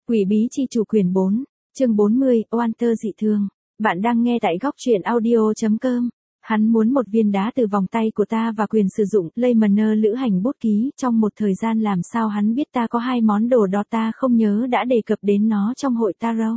Quỷ bí chi chủ quyển 4, chương 40, Walter dị thương. Bạn đang nghe tại góc truyện audio.com. Hắn muốn một viên đá từ vòng tay của ta và quyền sử dụng Lehmanner lữ hành bút ký trong một thời gian. Làm sao hắn biết ta có hai món đồ đó? Ta không nhớ đã đề cập đến nó trong hội tarot.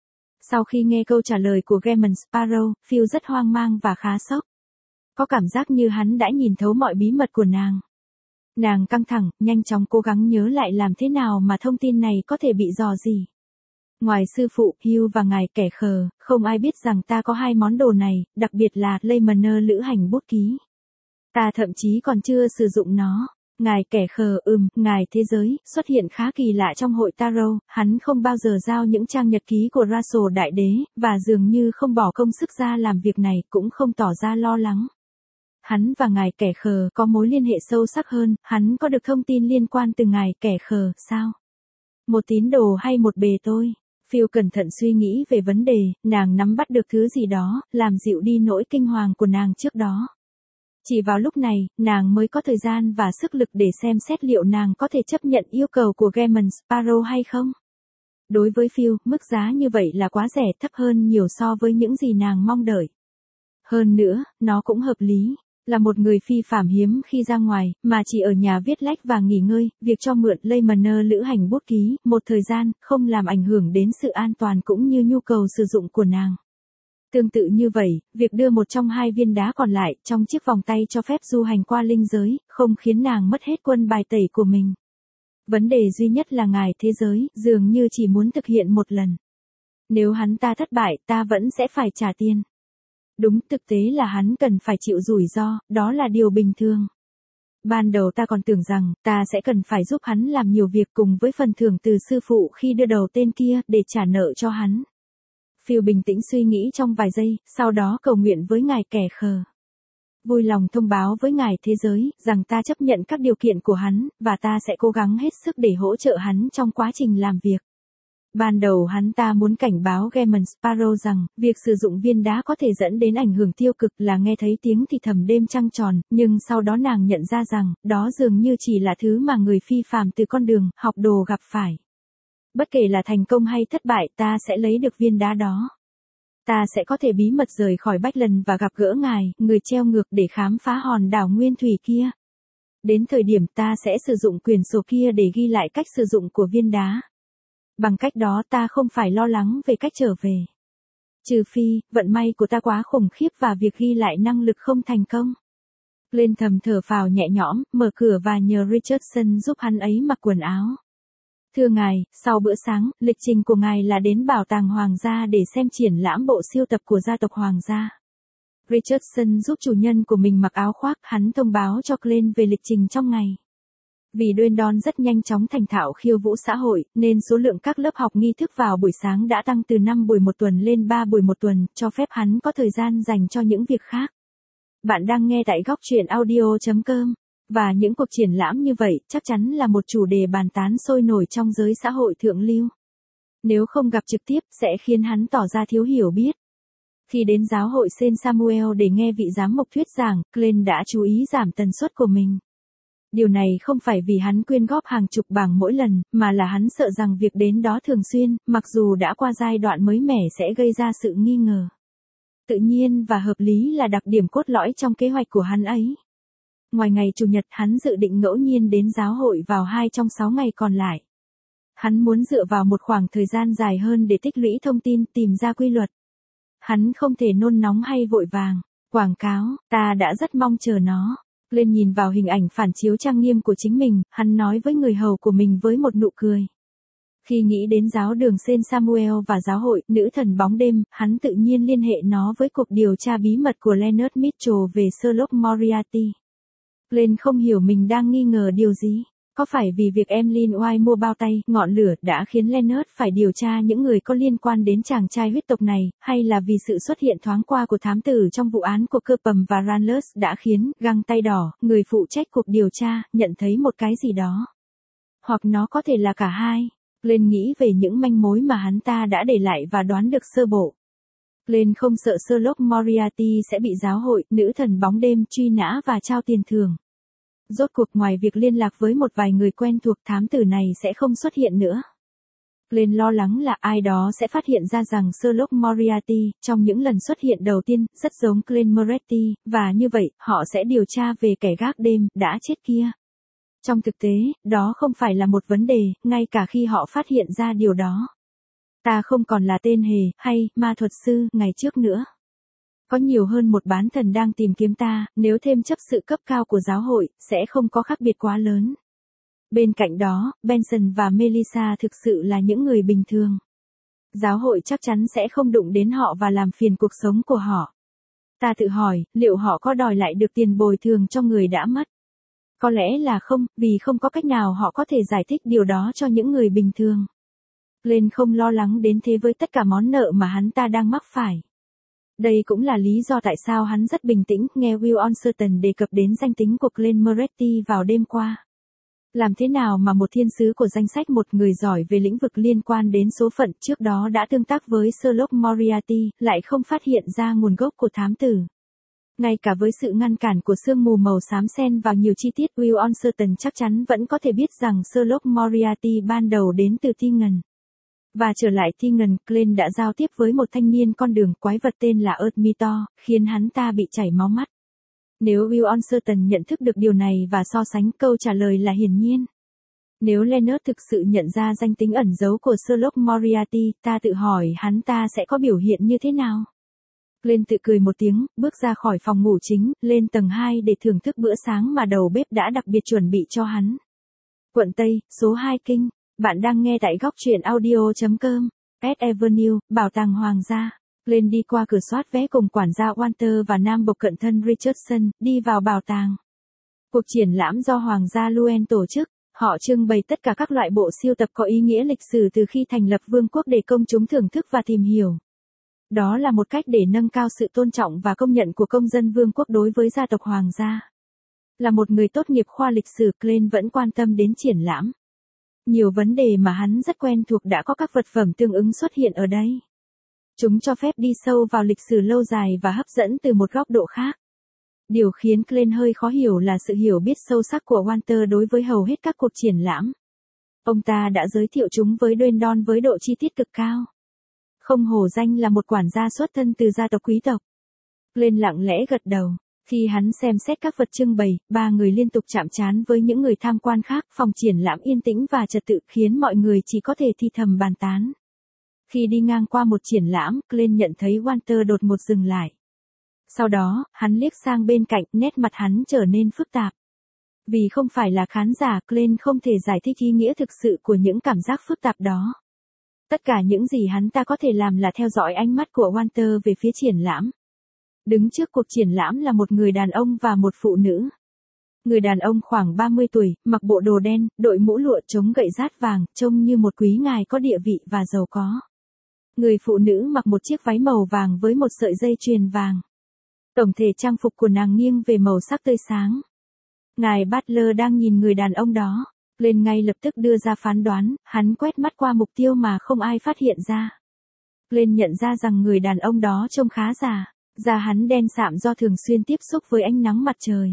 Sau khi nghe câu trả lời của Gaemon Sparrow, Phil rất hoang mang và khá sốc. Có cảm giác như hắn đã nhìn thấu mọi bí mật của nàng. Nàng căng thẳng, nhanh chóng cố gắng nhớ lại làm thế nào mà thông tin này có thể bị dò dỉ. Ngoài sư phụ, Hugh và ngài kẻ khờ, không ai biết rằng ta có hai món đồ này, đặc biệt là Lehmanner lữ hành bút ký. Ta thậm chí còn chưa sử dụng nó. Ngài kẻ khờ, ngài thế giới, xuất hiện khá kỳ lạ trong hội tarot, hắn không bao giờ giao những trang nhật ký của Russell Đại Đế, và dường như không bỏ công sức ra làm việc này, cũng không tỏ ra lo lắng. Hắn và ngài kẻ khờ có mối liên hệ sâu sắc hơn, hắn có được thông tin liên quan từ ngài kẻ khờ, sao? Một tín đồ hay một bề tôi? Phil cẩn thận suy nghĩ về vấn đề, nàng nắm bắt được thứ gì đó, làm dịu đi nỗi kinh hoàng của nàng trước đó. Chỉ vào lúc này, nàng mới có thời gian và sức lực để xem xét liệu nàng có thể chấp nhận yêu cầu của Gaemon Sparrow hay không. Đối với Phil, mức giá như vậy là quá rẻ, thấp hơn nhiều so với những gì nàng mong đợi. Hơn nữa, nó cũng hợp lý. Là một người phi phàm hiếm khi ra ngoài, mà chỉ ở nhà viết lách và nghỉ ngơi, việc cho mượn Lehmanner lữ hành bút ký, một thời gian, không làm ảnh hưởng đến sự an toàn cũng như nhu cầu sử dụng của nàng. Tương tự như vậy, việc đưa một trong hai viên đá còn lại trong chiếc vòng tay cho phép du hành qua linh giới, không khiến nàng mất hết quân bài tẩy của mình. Vấn đề duy nhất là ngài thế giới, dường như chỉ muốn thực hiện một lần. Nếu hắn ta thất bại, ta vẫn sẽ phải trả tiền. Đúng, thực tế là hắn cần phải chịu rủi ro, đó là điều bình thường. Ban đầu ta còn tưởng rằng, ta sẽ cần phải giúp hắn làm nhiều việc cùng với phần thưởng từ sư phụ khi đưa đầu tên kia, để trả nợ cho hắn. Phil bình tĩnh suy nghĩ trong vài giây, sau đó cầu nguyện với ngài kẻ khờ. Vui lòng thông báo với ngài thế giới, rằng ta chấp nhận các điều kiện của hắn, và ta sẽ cố gắng hết sức để hỗ trợ hắn trong quá trình làm việc. Ban đầu hắn ta muốn cảnh báo Gaemon Sparrow rằng, việc sử dụng viên đá có thể dẫn đến ảnh hưởng tiêu cực là nghe thấy tiếng thì thầm đêm trăng tròn, nhưng sau đó nàng nhận ra rằng, đó dường như chỉ là thứ mà người phi phàm từ con đường, học đồ gặp phải. Bất kể là thành công hay thất bại, ta sẽ lấy được viên đá đó. Ta sẽ có thể bí mật rời khỏi Bách và gặp gỡ ngài, người treo ngược để khám phá hòn đảo nguyên thủy kia. Đến thời điểm ta sẽ sử dụng quyển sổ kia để ghi lại cách sử dụng của viên đá. Bằng cách đó ta không phải lo lắng về cách trở về. Trừ phi, vận may của ta quá khủng khiếp và việc ghi lại năng lực không thành công. Lên thầm thở phào nhẹ nhõm, mở cửa và nhờ Richardson giúp hắn ấy mặc quần áo. Thưa ngài, sau bữa sáng, lịch trình của ngài là đến bảo tàng Hoàng gia để xem triển lãm bộ sưu tập của gia tộc Hoàng gia. Richardson giúp chủ nhân của mình mặc áo khoác, hắn thông báo cho Glenn về lịch trình trong ngày. Vì Dwayne rất nhanh chóng thành thạo khiêu vũ xã hội, nên số lượng các lớp học nghi thức vào buổi sáng đã tăng từ 5 buổi một tuần lên 3 buổi một tuần, cho phép hắn có thời gian dành cho những việc khác. Bạn đang nghe tại góc truyện audio.com. Và những cuộc triển lãm như vậy chắc chắn là một chủ đề bàn tán sôi nổi trong giới xã hội thượng lưu. Nếu không gặp trực tiếp sẽ khiến hắn tỏ ra thiếu hiểu biết. Khi đến giáo hội Saint Samuel để nghe vị giám mục thuyết giảng, Glenn đã chú ý giảm tần suất của mình. Điều này không phải vì hắn quyên góp hàng chục bảng mỗi lần, mà là hắn sợ rằng việc đến đó thường xuyên, mặc dù đã qua giai đoạn mới mẻ sẽ gây ra sự nghi ngờ. Tự nhiên và hợp lý là đặc điểm cốt lõi trong kế hoạch của hắn ấy. Ngoài ngày Chủ nhật, hắn dự định ngẫu nhiên đến giáo hội vào 2 trong 6 ngày còn lại. Hắn muốn dựa vào một khoảng thời gian dài hơn để tích lũy thông tin, tìm ra quy luật. Hắn không thể nôn nóng hay vội vàng. Quảng cáo, ta đã rất mong chờ nó. Lên nhìn vào hình ảnh phản chiếu trang nghiêm của chính mình, hắn nói với người hầu của mình với một nụ cười. Khi nghĩ đến giáo đường Saint Samuel và giáo hội nữ thần bóng đêm, hắn tự nhiên liên hệ nó với cuộc điều tra bí mật của Leonard Mitchell về Sherlock Moriarty. Glenn không hiểu mình đang nghi ngờ điều gì. Có phải vì việc Emlyn White mua bao tay, ngọn lửa đã khiến Leonard phải điều tra những người có liên quan đến chàng trai huyết tộc này, hay là vì sự xuất hiện thoáng qua của thám tử trong vụ án của Kirkham và Ranlers đã khiến găng tay đỏ, người phụ trách cuộc điều tra, nhận thấy một cái gì đó. Hoặc nó có thể là cả hai. Glenn nghĩ về những manh mối mà hắn ta đã để lại và đoán được sơ bộ. Glenn không sợ Sherlock Moriarty sẽ bị giáo hội, nữ thần bóng đêm truy nã và trao tiền thưởng. Rốt cuộc ngoài việc liên lạc với một vài người quen thuộc, thám tử này sẽ không xuất hiện nữa. Glenn lo lắng là ai đó sẽ phát hiện ra rằng Sherlock Moriarty, trong những lần xuất hiện đầu tiên, rất giống Glenn Moretti, và như vậy, họ sẽ điều tra về kẻ gác đêm, đã chết kia. Trong thực tế, đó không phải là một vấn đề, ngay cả khi họ phát hiện ra điều đó. Ta không còn là tên hề, hay, ma thuật sư, ngày trước nữa. Có nhiều hơn một bán thần đang tìm kiếm ta, nếu thêm chấp sự cấp cao của giáo hội, sẽ không có khác biệt quá lớn. Bên cạnh đó, Benson và Melissa thực sự là những người bình thường. Giáo hội chắc chắn sẽ không đụng đến họ và làm phiền cuộc sống của họ. Ta tự hỏi, liệu họ có đòi lại được tiền bồi thường cho người đã mất? Có lẽ là không, vì không có cách nào họ có thể giải thích điều đó cho những người bình thường. Glenn không lo lắng đến thế với tất cả món nợ mà hắn ta đang mắc phải. Đây cũng là lý do tại sao hắn rất bình tĩnh nghe Will Uncertain đề cập đến danh tính của Glenn Moretti vào đêm qua. Làm thế nào mà một thiên sứ của danh sách một người giỏi về lĩnh vực liên quan đến số phận trước đó đã tương tác với Sherlock Moriarty, lại không phát hiện ra nguồn gốc của thám tử? Ngay cả với sự ngăn cản của sương mù màu xám xen vào nhiều chi tiết, Will Uncertain chắc chắn vẫn có thể biết rằng Sherlock Moriarty ban đầu đến từ Tingen. Và trở lại Tingen, Glenn đã giao tiếp với một thanh niên con đường quái vật tên là Earthmeter, khiến hắn ta bị chảy máu mắt. Nếu Will Uncertain nhận thức được điều này và so sánh, câu trả lời là hiển nhiên. Nếu Leonard thực sự nhận ra danh tính ẩn giấu của Sherlock Moriarty, ta tự hỏi hắn ta sẽ có biểu hiện như thế nào? Glenn tự cười một tiếng, bước ra khỏi phòng ngủ chính, lên tầng 2 để thưởng thức bữa sáng mà đầu bếp đã đặc biệt chuẩn bị cho hắn. Quận Tây, số 2 Kinh. Bạn đang nghe tại góc truyện audio.com. Ed Avenue, Bảo tàng Hoàng gia. Glenn đi qua cửa soát vé cùng quản gia Walter và nam bộc cận thân Richardson, đi vào bảo tàng. Cuộc triển lãm do Hoàng gia Luen tổ chức. Họ trưng bày tất cả các loại bộ sưu tập có ý nghĩa lịch sử từ khi thành lập vương quốc để công chúng thưởng thức và tìm hiểu. Đó là một cách để nâng cao sự tôn trọng và công nhận của công dân vương quốc đối với gia tộc Hoàng gia. Là một người tốt nghiệp khoa lịch sử, Glenn vẫn quan tâm đến triển lãm. Nhiều vấn đề mà hắn rất quen thuộc đã có các vật phẩm tương ứng xuất hiện ở đây. Chúng cho phép đi sâu vào lịch sử lâu dài và hấp dẫn từ một góc độ khác. Điều khiến Glenn hơi khó hiểu là sự hiểu biết sâu sắc của Walter đối với hầu hết các cuộc triển lãm. Ông ta đã giới thiệu chúng với Dwendon với độ chi tiết cực cao. Không hổ danh là một quản gia xuất thân từ gia tộc quý tộc. Glenn lặng lẽ gật đầu. Khi hắn xem xét các vật trưng bày, ba người liên tục chạm trán với những người tham quan khác, phòng triển lãm yên tĩnh và trật tự khiến mọi người chỉ có thể thì thầm bàn tán. Khi đi ngang qua một triển lãm, Glenn nhận thấy Walter đột ngột dừng lại. Sau đó, hắn liếc sang bên cạnh, nét mặt hắn trở nên phức tạp. Vì không phải là khán giả, Glenn không thể giải thích ý nghĩa thực sự của những cảm giác phức tạp đó. Tất cả những gì hắn ta có thể làm là theo dõi ánh mắt của Walter về phía triển lãm. Đứng trước cuộc triển lãm là một người đàn ông và một phụ nữ. Người đàn ông khoảng 30 tuổi, mặc bộ đồ đen, đội mũ lụa chống gậy rát vàng, trông như một quý ngài có địa vị và giàu có. Người phụ nữ mặc một chiếc váy màu vàng với một sợi dây chuyền vàng. Tổng thể trang phục của nàng nghiêng về màu sắc tươi sáng. Ngài Butler đang nhìn người đàn ông đó. Lên ngay lập tức đưa ra phán đoán, hắn quét mắt qua mục tiêu mà không ai phát hiện ra. Lên nhận ra rằng người đàn ông đó trông khá già. Da hắn đen sạm do thường xuyên tiếp xúc với ánh nắng mặt trời.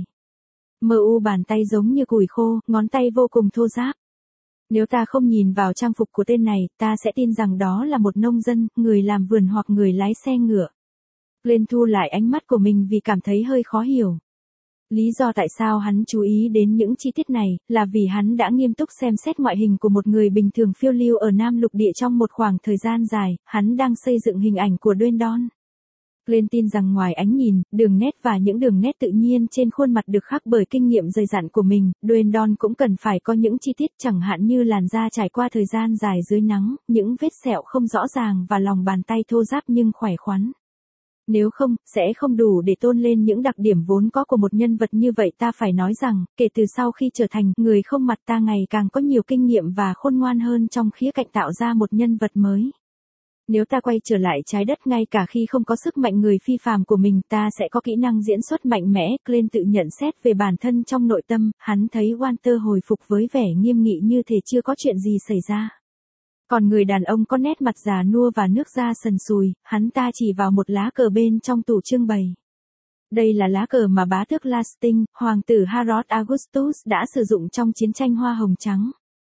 Bàn tay giống như củi khô, ngón tay vô cùng thô ráp. Nếu ta không nhìn vào trang phục của tên này, ta sẽ tin rằng đó là một nông dân, người làm vườn hoặc người lái xe ngựa. Glenn thu lại ánh mắt của mình vì cảm thấy hơi khó hiểu. Lý do tại sao hắn chú ý đến những chi tiết này, là vì hắn đã nghiêm túc xem xét ngoại hình của một người bình thường phiêu lưu ở Nam Lục Địa trong một khoảng thời gian dài, hắn đang xây dựng hình ảnh của Dwendon. Glenn tin rằng ngoài ánh nhìn, đường nét và những đường nét tự nhiên trên khuôn mặt được khắc bởi kinh nghiệm dày dặn của mình, Dwendon cũng cần phải có những chi tiết chẳng hạn như làn da trải qua thời gian dài dưới nắng, những vết sẹo không rõ ràng và lòng bàn tay thô ráp nhưng khỏe khoắn. Nếu không, sẽ không đủ để tôn lên những đặc điểm vốn có của một nhân vật như vậy. Ta phải nói rằng, kể từ sau khi trở thành người không mặt, ta ngày càng có nhiều kinh nghiệm và khôn ngoan hơn trong khía cạnh tạo ra một nhân vật mới. Nếu ta quay trở lại trái đất ngay cả khi không có sức mạnh người phi phàm của mình, ta sẽ có kỹ năng diễn xuất mạnh mẽ. Glenn tự nhận xét về bản thân trong nội tâm, hắn thấy Walter hồi phục với vẻ nghiêm nghị như thể chưa có chuyện gì xảy ra. Còn người đàn ông có nét mặt già nua và nước da sần sùi, hắn ta chỉ vào một lá cờ bên trong tủ trưng bày. Đây là lá cờ mà bá tước Lasting, hoàng tử Harold Augustus đã sử dụng trong chiến tranh Hoa Hồng Trắng.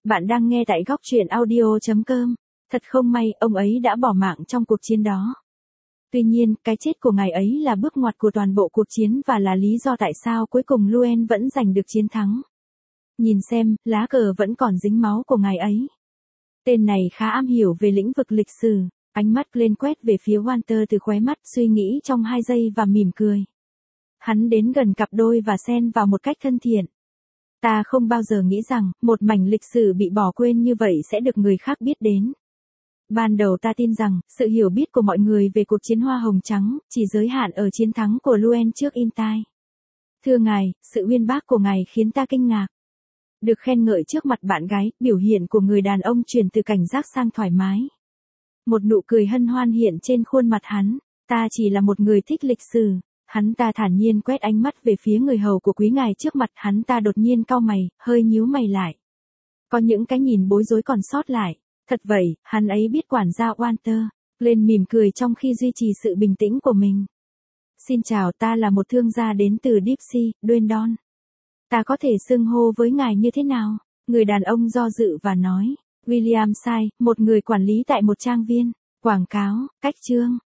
Bạn đang nghe tại góc truyện audio.com. Thật không may, ông ấy đã bỏ mạng trong cuộc chiến đó. Tuy nhiên, cái chết của ngài ấy là bước ngoặt của toàn bộ cuộc chiến và là lý do tại sao cuối cùng Luen vẫn giành được chiến thắng. Nhìn xem, lá cờ vẫn còn dính máu của ngài ấy. Tên này khá am hiểu về lĩnh vực lịch sử. Ánh mắt lên quét về phía Walter từ khóe mắt, suy nghĩ trong 2 giây và mỉm cười. Hắn đến gần cặp đôi và xen vào một cách thân thiện. Ta không bao giờ nghĩ rằng, một mảnh lịch sử bị bỏ quên như vậy sẽ được người khác biết đến. Ban đầu ta tin rằng, sự hiểu biết của mọi người về cuộc chiến Hoa Hồng Trắng, chỉ giới hạn ở chiến thắng của Luen trước Intai. Thưa ngài, sự uyên bác của ngài khiến ta kinh ngạc. Được khen ngợi trước mặt bạn gái, biểu hiện của người đàn ông chuyển từ cảnh giác sang thoải mái. Một nụ cười hân hoan hiện trên khuôn mặt hắn. Ta chỉ là một người thích lịch sử. Hắn ta thản nhiên quét ánh mắt về phía người hầu của quý ngài trước mặt, hắn ta đột nhiên cau mày, hơi nhíu mày lại. Có những cái nhìn bối rối còn sót lại. Thật vậy, hắn ấy biết quản gia Walter. Lên mỉm cười trong khi duy trì sự bình tĩnh của mình. Xin chào, ta là một thương gia đến từ Dipsy, Dwendon. Ta có thể xưng hô với ngài như thế nào? Người đàn ông do dự và nói. William Sai, một người quản lý tại một trang viên. Quảng cáo, cách chương.